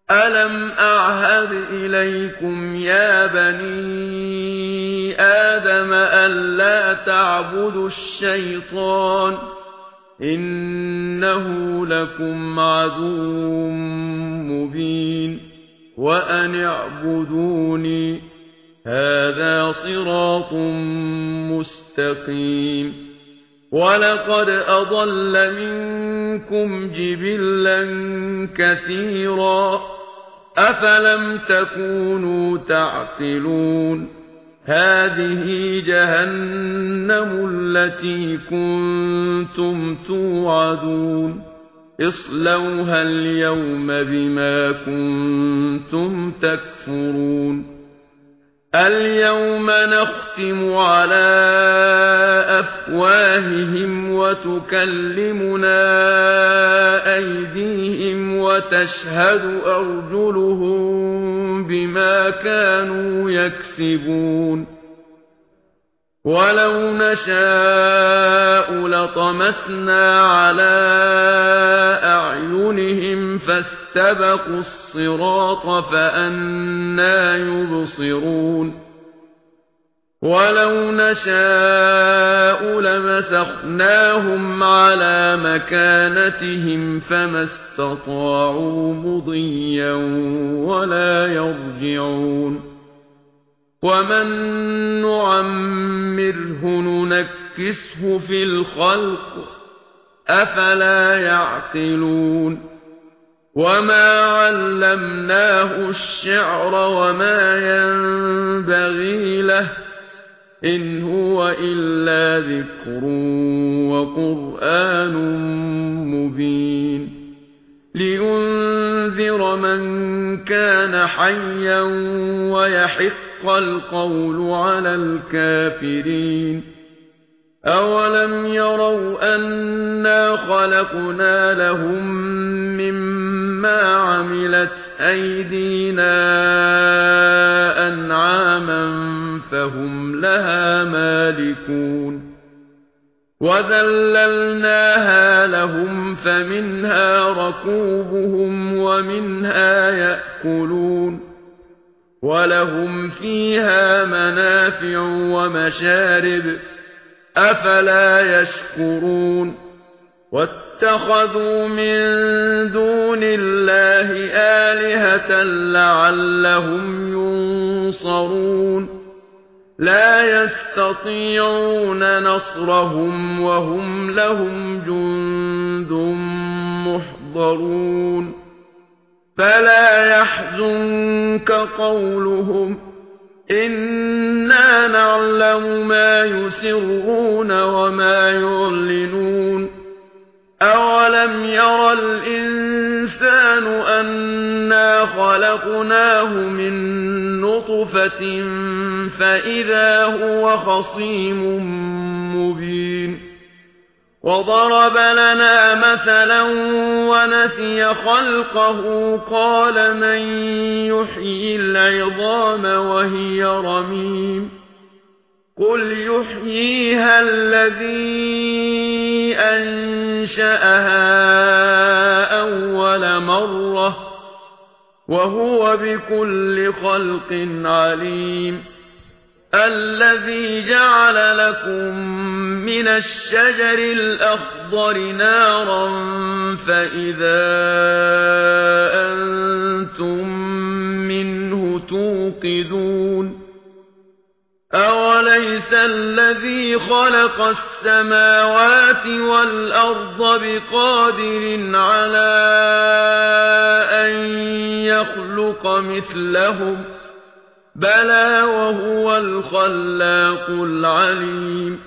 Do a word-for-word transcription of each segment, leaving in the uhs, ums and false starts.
أَلَمْ أَعْهَدْ إِلَيْكُمْ يَا بَنِي آدَمَ أَلَّا تَعْبُدُوا الشَّيْطَانَ ۖ إِنَّهُ لَكُمْ عَدُوٌّ مُّبِينٌ وَأَنِ اعْبُدُونِي هَٰذَا صِرَاطٌ مُّسْتَقِيمٌ وَلَقَدْ أَضَلَّ مِنكُمْ جِبِلًّا كَثِيرًا أَفَلَمْ تَكُونُوا تَعْقِلُونَ هَٰذِهِ جَهَنَّمُ الَّتِي كُنتُمْ تُوعَدُونَ اصْلَوْهَا الْيَوْمَ بِمَا كُنتُمْ تَكْفُرُونَ الْيَوْمَ نَخْتِمُ عَلَىٰ أَفْوَاهِهِمْ وَتُكَلِّمُنَا أَيْدِيهِمْ وَتَشْهَدُ أَرْجُلُهُم بِمَا كَانُوا يَكْسِبُونَ وَلَوْ نَشَاءُ لَطَمَسْنَا عَلَىٰ أَعْيُنِهِمْ فَاسْتَبَقُوا الصِّرَاطَ فَأَنَّىٰ يُبْصِرُونَ وَلَوْ نَشَاءُ لَمَسَخْنَاهُمْ عَلَىٰ مَكَانَتِهِمْ فَمَا اسْتَطَاعُوا مُضِيًّا وَلَا يَرْجِعُونَ وَمَن نُّعَمِّرْهُ نُنَكِّسْهُ فِي الْخَلْقِ أَفَلَا يَعْقِلُونَ وَمَا عَلَّمْنَاهُ الشِّعْرَ وَمَا يَنبَغِي لَهُ إِنْ هُوَ إِلَّا ذِكْرٌ وَقُرْآنٌ مُّبِينٌ لِيُنذِرَ مَن كَانَ حَيًّا وَيَحِقَّ الْقَوْلُ عَلَى الْكَافِرِينَ أَوَلَمْ يَرَوْا أَنَّا خَلَقْنَا لَهُم مِّمَّا عَمِلَتْ أَيْدِينَا أَنْعَامًا فَهُمْ لَهَا مَالِكُونَ وَذَلَّلْنَاهَا لَهُمْ فَمِنْهَا رَكُوبُهُمْ وَمِنْهَا يَأْكُلُونَ وَلَهُمْ فِيهَا مَنَافِعُ وَمَشَارِبُ أَفَلَا يَشْكُرُونَ وَاتَّخَذُوا مِن دُونِ اللَّهِ آلِهَةً لَّعَلَّهُمْ يُنصَرُونَ لَا يَسْتَطِيعُونَ نَصْرَهُمْ وَهُمْ لَهُمْ جُندٌ مُّحْضَرُونَ فَلَا يَحْزُنكَ قَوْلُهُمْ إِنَّا نَعْلَمُ مَا يُسِرُّونَ وَمَا يُعْلِنُونَ أَوَلَمْ يَرَ الْإِنسَانُ أَنَّا خَلَقْنَاهُ مِن نُّطْفَةٍ فَإِذَا هُوَ خَصِيمٌ مُّبِينٌ وَضَرَبَ لَنَا مَثَلًا وَنَسِيَ خَلْقَهُ قَالَ مَن يُحْيِي الْعِظَامَ وَهِيَ رَمِيمٌ قُلْ يُحْيِيهَا الَّذِي أَنشَأَهَا أَوَّلَ مَرَّةٍ وَهُوَ بِكُلِّ خَلْقٍ عَلِيمٌ الَّذِي جَعَلَ لَكُم مِّنَ الشَّجَرِ الْأَخْضَرِ نَارًا فَإِذَا أَنتُم مِّنْهُ تُوقِدُونَ أَوَلَيْسَ الَّذِي خَلَقَ السَّمَاوَاتِ وَالْأَرْضَ بِقَادِرٍ عَلَىٰ أَن يَخْلُقَ مِثْلَهُم بَلَىٰ وَهُوَ الْخَلَّاقُ الْعَلِيمُ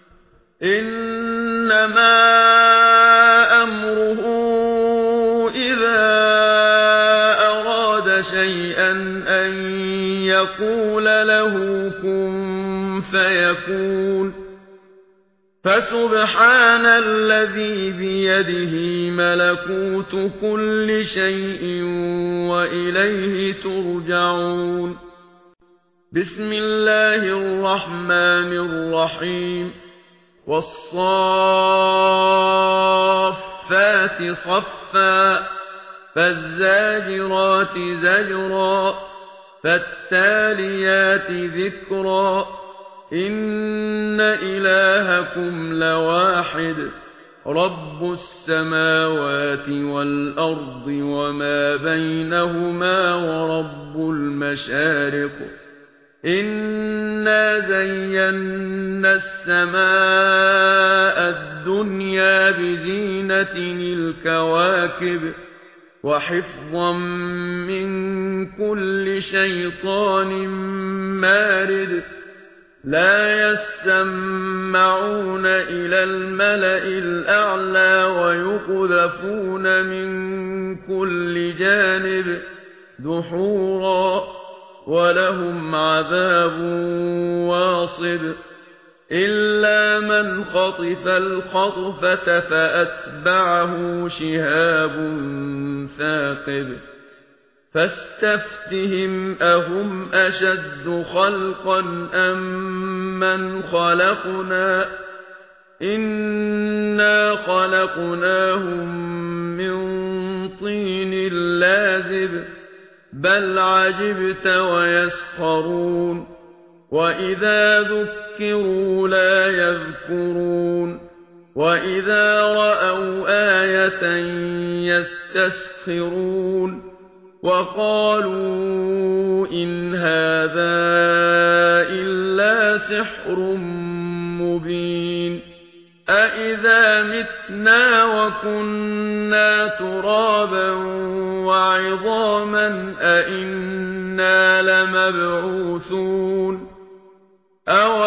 إِنَّمَا أَمْرُهُ إِذَا أَرَادَ شَيْئًا أَن يَقُولَ لَهُ كُن فَيَكُونُ فَسُبْحَانَ الَّذِي بِيَدِهِ مَلَكُوتُ كُلِّ شَيْءٍ وَإِلَيْهِ تُرْجَعُونَ بسم الله الرحمن الرحيم والصافات صفا فالزاجرات زجرا فالتاليات ذكرا إن إلهكم لواحد رب السماوات والأرض وما بينهما ورب المشارق إنا زينا السماء الدنيا بزينة الكواكب وحفظا من كل شيطان مارد لا يسمعون إلى الملأ الأعلى ويقذفون من كل جانب دحورا ولهم عذاب واصب إلا من خطف الخطفة فأتبعه شهاب ثاقب فاستفتهم أهم أشد خلقا أم من خلقنا إنا خلقناهم من طين لازب بل عجبت ويسخرون وإذا ذكروا لا يذكرون وإذا رأوا آية يستسخرون وقالوا إن هذا إلا سحر مبين أإذا متنا وكنا ترابا وعظاما أإنا لمبعوثون أو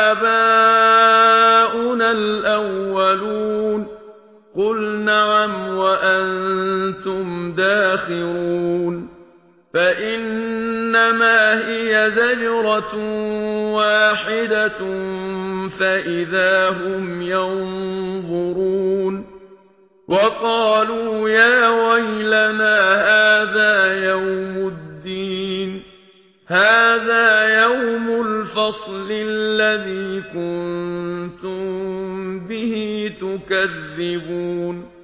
آباؤنا الأولون قل نعم وأنتم داخرون فإنما هي زجرة واحدة فإذا هم ينظرون وقالوا يا ويلنا هذا يوم الدين هذا يوم الفصل الذي كنتم به تكذبون